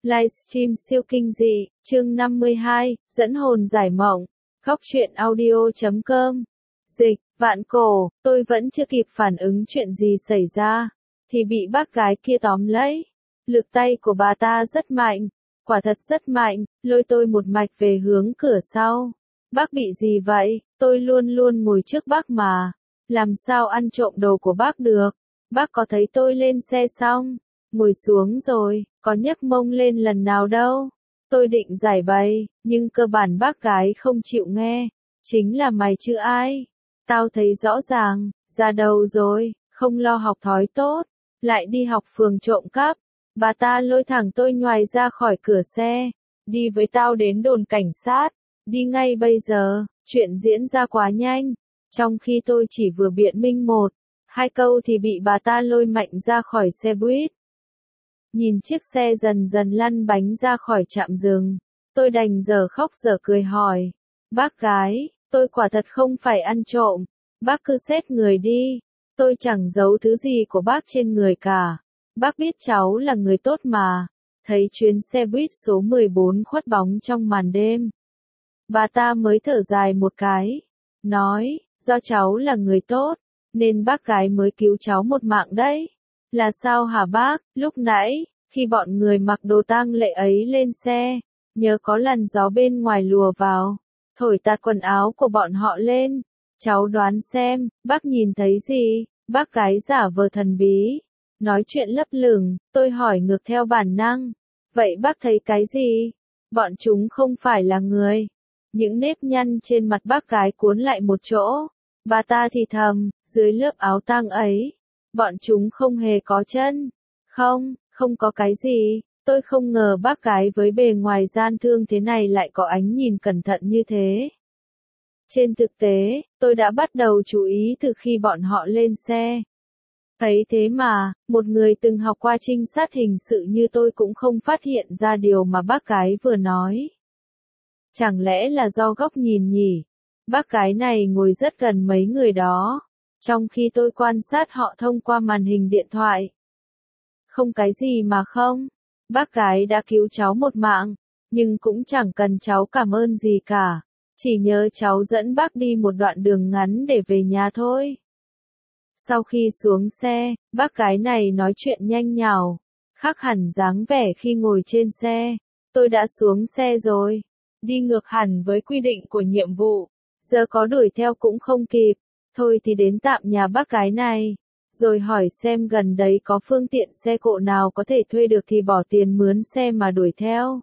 Livestream siêu kinh dị, chương 52, dẫn hồn giải mộng, góc truyện audio.com. Dịch, vạn cổ, tôi vẫn chưa kịp phản ứng chuyện gì xảy ra, thì bị bác gái kia tóm lấy. Lực tay của bà ta rất mạnh, quả thật rất mạnh, lôi tôi một mạch về hướng cửa sau. Bác bị gì vậy? Tôi luôn luôn ngồi trước bác mà. Làm sao ăn trộm đồ của bác được? Bác có thấy tôi lên xe xong, ngồi xuống rồi, có nhấc mông lên lần nào đâu. Tôi định giải bày, nhưng cơ bản bác gái không chịu nghe. Chính là mày chứ ai? Tao thấy rõ ràng, ra đầu rồi, không lo học thói tốt, lại đi học phường trộm cắp. Bà ta lôi thẳng tôi nhoài ra khỏi cửa xe, đi với tao đến đồn cảnh sát, đi ngay bây giờ, chuyện diễn ra quá nhanh. Trong khi tôi chỉ vừa biện minh một, hai câu thì bị bà ta lôi mạnh ra khỏi xe buýt. Nhìn chiếc xe dần dần lăn bánh ra khỏi trạm dừng, tôi đành dở khóc dở cười hỏi, bác gái, tôi quả thật không phải ăn trộm, bác cứ xét người đi, tôi chẳng giấu thứ gì của bác trên người cả, bác biết cháu là người tốt mà. Thấy chuyến xe buýt số 14 khuất bóng trong màn đêm, bà ta mới thở dài một cái, nói, do cháu là người tốt, nên bác gái mới cứu cháu một mạng đấy. Là sao hả bác? Lúc nãy, khi bọn người mặc đồ tang lễ ấy lên xe, nhớ có làn gió bên ngoài lùa vào, thổi tạt quần áo của bọn họ lên. Cháu đoán xem, bác nhìn thấy gì? Bác gái giả vờ thần bí, nói chuyện lấp lửng, tôi hỏi ngược theo bản năng. Vậy bác thấy cái gì? Bọn chúng không phải là người. Những nếp nhăn trên mặt bác gái cuốn lại một chỗ. Bà ta thì thầm, dưới lớp áo tang ấy, bọn chúng không hề có chân. Không có cái gì. Tôi không ngờ bác gái với bề ngoài gian thương thế này lại có ánh nhìn cẩn thận như thế. Trên thực tế, tôi đã bắt đầu chú ý từ khi bọn họ lên xe. Thấy thế mà, một người từng học qua trinh sát hình sự như tôi cũng không phát hiện ra điều mà bác gái vừa nói. Chẳng lẽ là do góc nhìn nhỉ? Bác gái này ngồi rất gần mấy người đó, trong khi tôi quan sát họ thông qua màn hình điện thoại. Không cái gì mà không, bác gái đã cứu cháu một mạng, nhưng cũng chẳng cần cháu cảm ơn gì cả, chỉ nhớ cháu dẫn bác đi một đoạn đường ngắn để về nhà thôi. Sau khi xuống xe, bác gái này nói chuyện nhanh nhảu, khác hẳn dáng vẻ khi ngồi trên xe. Tôi đã xuống xe rồi, đi ngược hẳn với quy định của nhiệm vụ, giờ có đuổi theo cũng không kịp, thôi thì đến tạm nhà bác gái này, rồi hỏi xem gần đấy có phương tiện xe cộ nào có thể thuê được thì bỏ tiền mướn xe mà đuổi theo.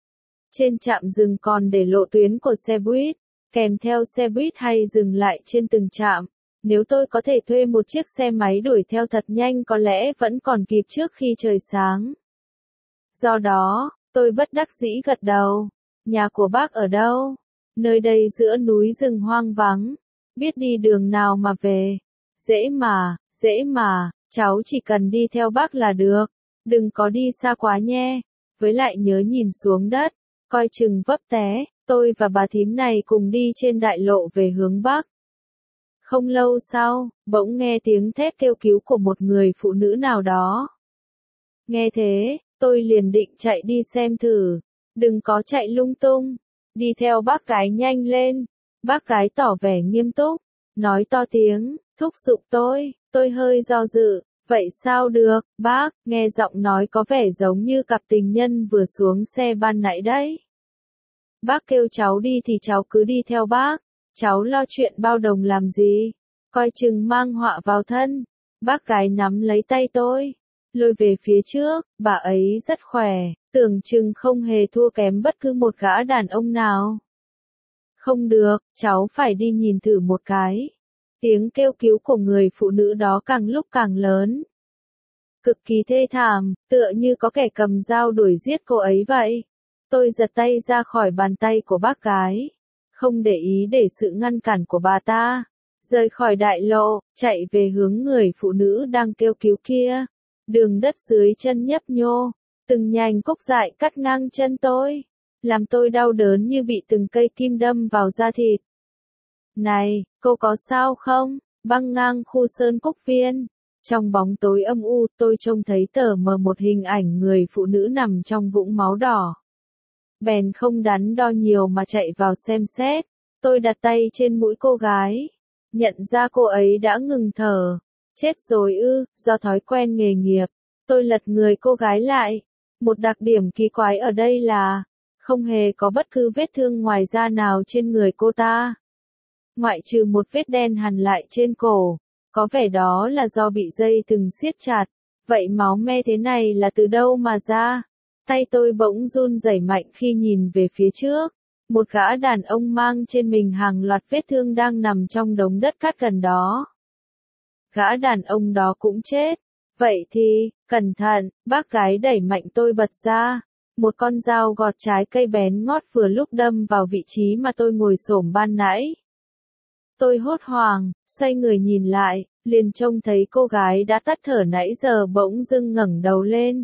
Trên trạm dừng còn để lộ tuyến của xe buýt, kèm theo xe buýt hay dừng lại trên từng trạm. Nếu tôi có thể thuê một chiếc xe máy đuổi theo thật nhanh có lẽ vẫn còn kịp trước khi trời sáng. Do đó, tôi bất đắc dĩ gật đầu. Nhà của bác ở đâu? Nơi đây giữa núi rừng hoang vắng. Biết đi đường nào mà về? Dễ mà, cháu chỉ cần đi theo bác là được. Đừng có đi xa quá nhé. Với lại nhớ nhìn xuống đất, coi chừng vấp té. Tôi và bà thím này cùng đi trên đại lộ về hướng bắc. Không lâu sau, bỗng nghe tiếng thét kêu cứu của một người phụ nữ nào đó. Nghe thế, tôi liền định chạy đi xem thử. Đừng có chạy lung tung. Đi theo bác gái nhanh lên. Bác gái tỏ vẻ nghiêm túc, nói to tiếng, thúc giục tôi hơi do dự. Vậy sao được, bác? Nghe giọng nói có vẻ giống như cặp tình nhân vừa xuống xe ban nãy đấy. Bác kêu cháu đi thì cháu cứ đi theo bác. Cháu lo chuyện bao đồng làm gì? Coi chừng mang họa vào thân. Bác gái nắm lấy tay tôi, lôi về phía trước. Bà ấy rất khỏe, tưởng chừng không hề thua kém bất cứ một gã đàn ông nào. Không được, cháu phải đi nhìn thử một cái. Tiếng kêu cứu của người phụ nữ đó càng lúc càng lớn. Cực kỳ thê thảm, tựa như có kẻ cầm dao đuổi giết cô ấy vậy. Tôi giật tay ra khỏi bàn tay của bác gái, không để ý để sự ngăn cản của bà ta, rời khỏi đại lộ, chạy về hướng người phụ nữ đang kêu cứu kia. Đường đất dưới chân nhấp nhô, từng nhành cúc dại cắt ngang chân tôi, làm tôi đau đớn như bị từng cây kim đâm vào da thịt. Này, cô có sao không? Băng ngang khu Sơn Cúc Viên, Trong bóng tối âm u, tôi trông thấy tờ mờ một hình ảnh người phụ nữ nằm trong vũng máu đỏ. Bèn không đắn đo nhiều mà chạy vào xem xét. Tôi đặt tay trên mũi cô gái. Nhận ra cô ấy đã ngừng thở. Chết rồi ư, do thói quen nghề nghiệp. Tôi lật người cô gái lại. Một đặc điểm kỳ quái ở đây là không hề có bất cứ vết thương ngoài da nào trên người cô ta. Ngoại trừ một vết đen hằn lại trên cổ. Có vẻ đó là do bị dây thừng siết chặt. Vậy máu me thế này là từ đâu mà ra? Tay tôi bỗng run rẩy mạnh khi nhìn về phía trước. Một gã đàn ông mang trên mình hàng loạt vết thương đang nằm trong đống đất cát gần đó. Gã đàn ông đó cũng chết. Vậy thì, cẩn thận, bác gái đẩy mạnh tôi bật ra. Một con dao gọt trái cây bén ngót vừa lúc đâm vào vị trí mà tôi ngồi xổm ban nãy. Tôi hốt hoảng, xoay người nhìn lại, liền trông thấy cô gái đã tắt thở nãy giờ bỗng dưng ngẩng đầu lên.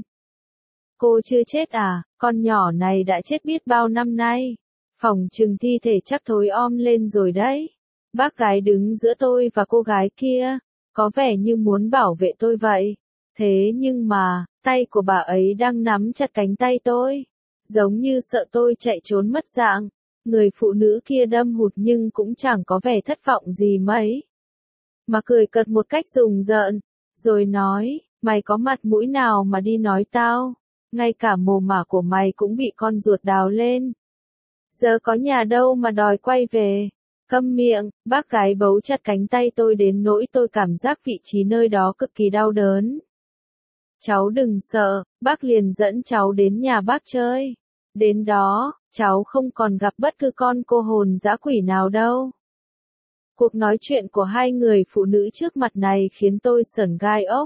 Cô chưa chết à, con nhỏ này đã chết biết bao năm nay. Phòng chừng thi thể chắc thối om lên rồi đấy. Bác gái đứng giữa tôi và cô gái kia, có vẻ như muốn bảo vệ tôi vậy. Thế nhưng mà, tay của bà ấy đang nắm chặt cánh tay tôi, giống như sợ tôi chạy trốn mất dạng. Người phụ nữ kia đâm hụt nhưng cũng chẳng có vẻ thất vọng gì mấy. Mà cười cợt một cách rùng rợn, rồi nói, mày có mặt mũi nào mà đi nói tao, ngay cả mồ mả của mày cũng bị con ruột đào lên. Giờ có nhà đâu mà đòi quay về. Câm miệng, bác gái bấu chặt cánh tay tôi đến nỗi tôi cảm giác vị trí nơi đó cực kỳ đau đớn. Cháu đừng sợ, bác liền dẫn cháu đến nhà bác chơi. Đến đó, cháu không còn gặp bất cứ con cô hồn dã quỷ nào đâu. Cuộc nói chuyện của hai người phụ nữ trước mặt này khiến tôi sởn gai ốc.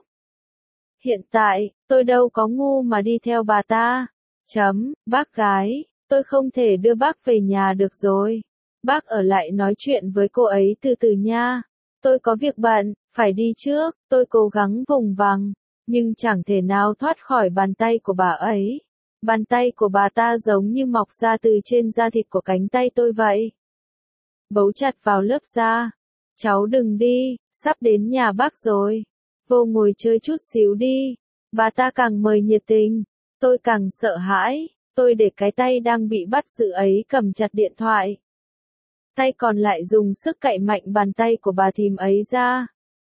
Hiện tại, tôi đâu có ngu mà đi theo bà ta. Bác gái, tôi không thể đưa bác về nhà được rồi. Bác ở lại nói chuyện với cô ấy từ từ nha. Tôi có việc bận, phải đi trước, tôi cố gắng vùng vằng, nhưng chẳng thể nào thoát khỏi bàn tay của bà ấy. Bàn tay của bà ta giống như mọc ra từ trên da thịt của cánh tay tôi vậy. Bấu chặt vào lớp da. Cháu đừng đi, sắp đến nhà bác rồi. Vô ngồi chơi chút xíu đi. Bà ta càng mời nhiệt tình. Tôi càng sợ hãi. Tôi để cái tay đang bị bắt giữ ấy cầm chặt điện thoại. Tay còn lại dùng sức cạy mạnh bàn tay của bà thím ấy ra.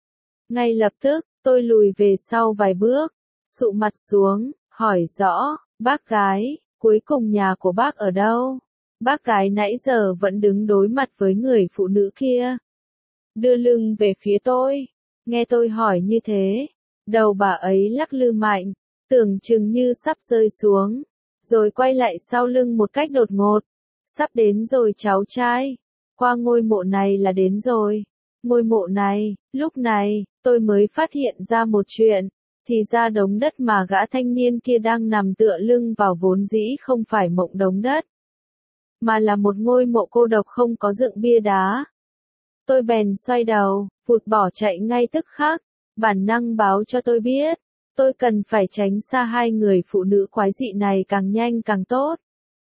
Ngay lập tức, tôi lùi về sau vài bước, sụ mặt xuống, hỏi rõ, bác gái, cuối cùng nhà của bác ở đâu? Bác gái nãy giờ vẫn đứng đối mặt với người phụ nữ kia. Đưa lưng về phía tôi. Nghe tôi hỏi như thế, đầu bà ấy lắc lư mạnh, tưởng chừng như sắp rơi xuống, rồi quay lại sau lưng một cách đột ngột. Sắp đến rồi cháu trai. Qua ngôi mộ này là đến rồi. Ngôi mộ này, lúc này, tôi mới phát hiện ra một chuyện. Thì ra đống đất mà gã thanh niên kia đang nằm tựa lưng vào vốn dĩ không phải mộng đống đất, mà là một ngôi mộ cô độc không có dựng bia đá. Tôi bèn xoay đầu, vụt bỏ chạy ngay tức khắc. Bản năng báo cho tôi biết, tôi cần phải tránh xa hai người phụ nữ quái dị này càng nhanh càng tốt.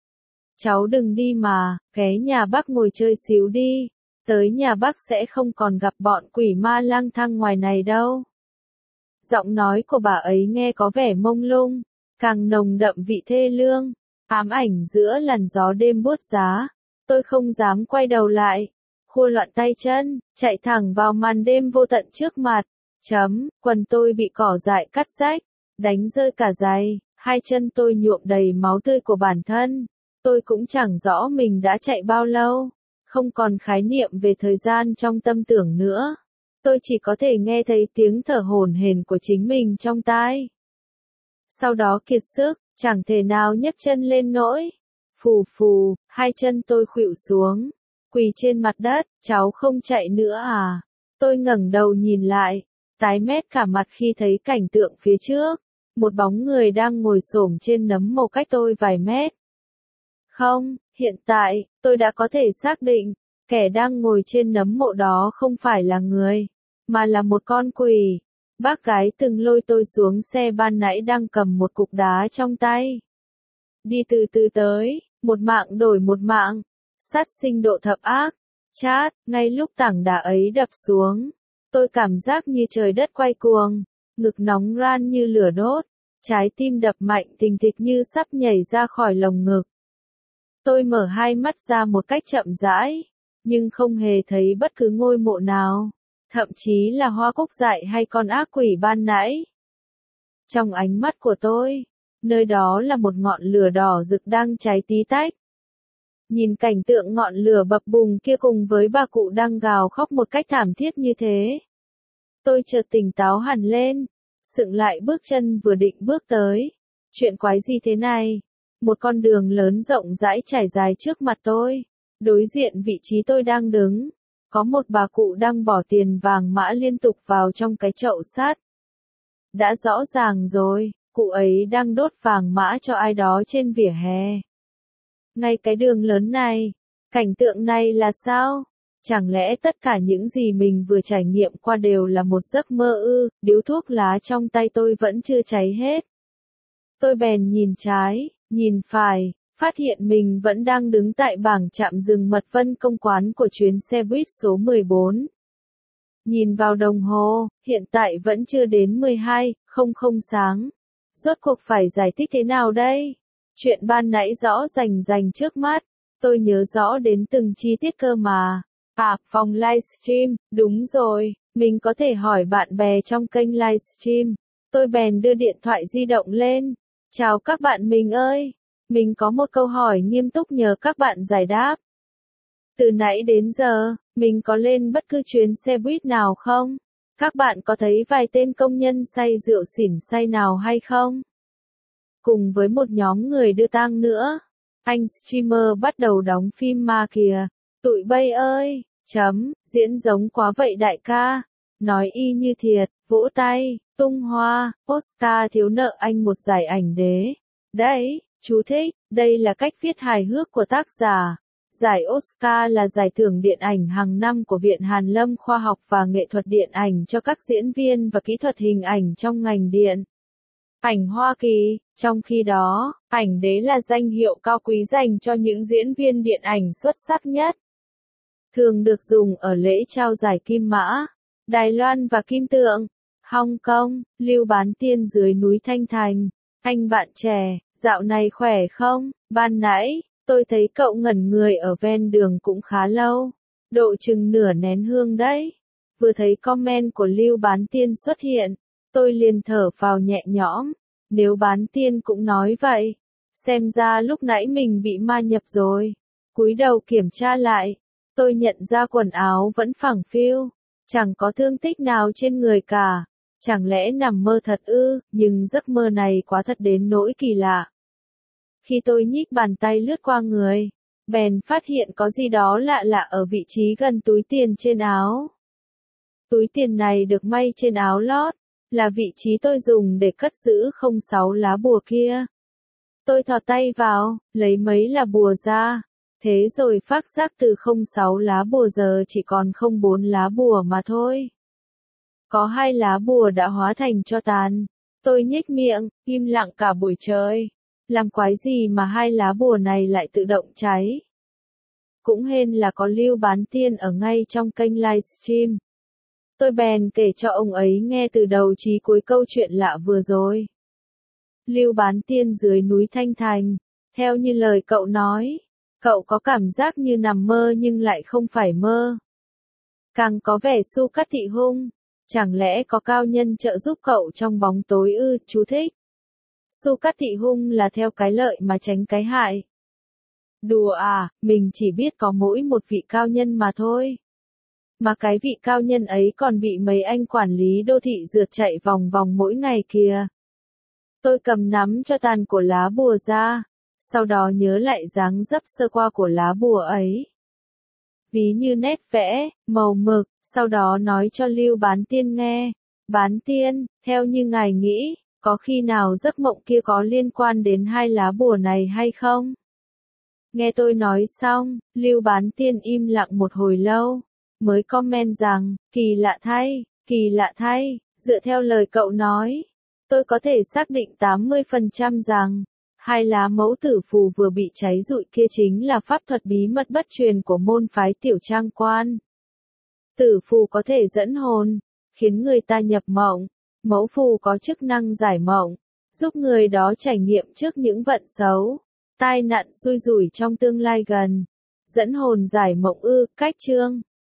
Cháu đừng đi mà, ghé nhà bác ngồi chơi xíu đi. Tới nhà bác sẽ không còn gặp bọn quỷ ma lang thang ngoài này đâu. Giọng nói của bà ấy nghe có vẻ mông lung, càng nồng đậm vị thê lương, ám ảnh giữa làn gió đêm buốt giá. Tôi không dám quay đầu lại, khua loạn tay chân, chạy thẳng vào màn đêm vô tận trước mặt. Quần tôi bị cỏ dại cắt rách, đánh rơi cả giày, hai chân tôi nhuộm đầy máu tươi của bản thân. Tôi cũng chẳng rõ mình đã chạy bao lâu, không còn khái niệm về thời gian trong tâm tưởng nữa. Tôi chỉ có thể nghe thấy tiếng thở hổn hển của chính mình trong tai. Sau đó kiệt sức, chẳng thể nào nhấc chân lên nổi. Phù phù, hai chân tôi khuỵu xuống, quỳ trên mặt đất. Cháu không chạy nữa à? Tôi ngẩng đầu nhìn lại, tái mét cả mặt khi thấy cảnh tượng phía trước. Một bóng người đang ngồi xổm trên nấm mồ cách tôi vài mét. Không, hiện tại, tôi đã có thể xác định, kẻ đang ngồi trên nấm mộ đó không phải là người, mà là một con quỷ. Bác gái từng lôi tôi xuống xe ban nãy đang cầm một cục đá trong tay. Đi từ từ tới, một mạng đổi một mạng, sát sinh độ thập ác. Chát, ngay lúc tảng đá ấy đập xuống, Tôi cảm giác như trời đất quay cuồng, ngực nóng ran như lửa đốt, trái tim đập mạnh thình thịch như sắp nhảy ra khỏi lồng ngực. Tôi mở hai mắt ra một cách chậm rãi, nhưng không hề thấy bất cứ ngôi mộ nào, thậm chí là hoa cúc dại hay con ác quỷ ban nãy. Trong ánh mắt của tôi, nơi đó là một ngọn lửa đỏ rực đang cháy tí tách. Nhìn cảnh tượng ngọn lửa bập bùng kia cùng với bà cụ đang gào khóc một cách thảm thiết như thế, tôi chợt tỉnh táo hẳn lên, sững lại bước chân vừa định bước tới. Chuyện quái gì thế này? Một con đường lớn rộng rãi trải dài trước mặt tôi. Đối diện vị trí tôi đang đứng, có một bà cụ đang bỏ tiền vàng mã liên tục vào trong cái chậu sắt. Đã rõ ràng rồi, cụ ấy đang đốt vàng mã cho ai đó trên vỉa hè. Ngay cái đường lớn này, cảnh tượng này là sao? Chẳng lẽ tất cả những gì mình vừa trải nghiệm qua đều là một giấc mơ ư? Điếu thuốc lá trong tay tôi vẫn chưa cháy hết. Tôi bèn nhìn trái, nhìn phải, phát hiện mình vẫn đang đứng tại bảng trạm dừng Mật Vân Công Quán của chuyến xe buýt số 14. Nhìn vào đồng hồ, hiện tại vẫn chưa đến 12:00 sáng. Rốt cuộc phải giải thích thế nào đây? Chuyện ban nãy rõ rành trước mắt, tôi nhớ rõ đến từng chi tiết cơ mà. À, phòng livestream, đúng rồi, mình có thể hỏi bạn bè trong kênh livestream. Tôi bèn đưa điện thoại di động lên. Chào các bạn mình ơi, mình có một câu hỏi nghiêm túc nhờ các bạn giải đáp. Từ nãy đến giờ, mình có lên bất cứ chuyến xe buýt nào không? Các bạn có thấy vài tên công nhân say rượu xỉn say nào hay không? Cùng với một nhóm người đưa tang nữa. Anh streamer bắt đầu đóng phim ma kìa. Tụi bay ơi, diễn giống quá vậy đại ca. Nói y như thiệt, vỗ tay, tung hoa, Oscar thiếu nợ anh một giải ảnh đế. Đấy, chú thích, đây là cách viết hài hước của tác giả. Giải Oscar là giải thưởng điện ảnh hàng năm của Viện Hàn Lâm Khoa học và Nghệ thuật Điện ảnh cho các diễn viên và kỹ thuật hình ảnh trong ngành điện ảnh Hoa Kỳ. Trong khi đó, ảnh đế là danh hiệu cao quý dành cho những diễn viên điện ảnh xuất sắc nhất. Thường được dùng ở lễ trao giải Kim Mã, Đài Loan và Kim Tượng, Hong Kong. Lưu Bán Tiên dưới núi Thanh Thành. Anh bạn trẻ, dạo này khỏe không? Ban nãy, tôi thấy cậu ngẩn người ở ven đường cũng khá lâu. Độ chừng nửa nén hương đấy. Vừa thấy comment của Lưu Bán Tiên xuất hiện, tôi liền thở phào nhẹ nhõm. Nếu Bán Tiên cũng nói vậy, xem ra lúc nãy mình bị ma nhập rồi. Cúi đầu kiểm tra lại, tôi nhận ra quần áo vẫn phẳng phiu, chẳng có thương tích nào trên người cả. Chẳng lẽ nằm mơ thật ư? Nhưng giấc mơ này quá thật đến nỗi kỳ lạ. Khi tôi nhích bàn tay lướt qua người, bèn phát hiện có gì đó lạ lạ ở vị trí gần túi tiền trên áo. Túi tiền này được may trên áo lót, là vị trí tôi dùng để cất giữ 06 lá bùa kia. Tôi thò tay vào, lấy mấy lá bùa ra, thế rồi phát giác từ 06 lá bùa giờ chỉ còn 04 lá bùa mà thôi. Có 2 lá bùa đã hóa thành tro tàn. Tôi nhếch miệng, im lặng cả buổi trời. Làm quái gì mà 2 lá bùa này lại tự động cháy? Cũng hên là có Lưu Bán Tiên ở ngay trong kênh livestream. Tôi bèn kể cho ông ấy nghe từ đầu chí cuối câu chuyện lạ vừa rồi. Lưu Bán Tiên dưới núi Thanh Thành. Theo như lời cậu nói, cậu có cảm giác như nằm mơ nhưng lại không phải mơ. Càng có vẻ Su Cát Thị Hung. Chẳng lẽ có cao nhân trợ giúp cậu trong bóng tối ư? Chú thích. Su Cát Thị Hung là theo cái lợi mà tránh cái hại. Đùa à, mình chỉ biết có mỗi một vị cao nhân mà thôi. Mà cái vị cao nhân ấy còn bị mấy anh quản lý đô thị rượt chạy vòng vòng mỗi ngày kìa. Tôi cầm nắm cho tàn của lá bùa ra, sau đó nhớ lại dáng dấp sơ qua của lá bùa ấy. Ví như nét vẽ, màu mực, sau đó nói cho Lưu Bán Tiên nghe. Bán Tiên, theo như ngài nghĩ, có khi nào giấc mộng kia có liên quan đến 2 lá bùa này hay không? Nghe tôi nói xong, Lưu Bán Tiên im lặng một hồi lâu, mới comment rằng, kỳ lạ thay, dựa theo lời cậu nói, tôi có thể xác định 80% rằng, 2 lá mẫu tử phù vừa bị cháy rụi kia chính là pháp thuật bí mật bất truyền của môn phái Tiểu Trang Quan. Tử phù có thể dẫn hồn, khiến người ta nhập mộng. Mẫu phù có chức năng giải mộng, giúp người đó trải nghiệm trước những vận xấu, tai nạn xui rủi trong tương lai gần. Dẫn hồn giải mộng cách chương.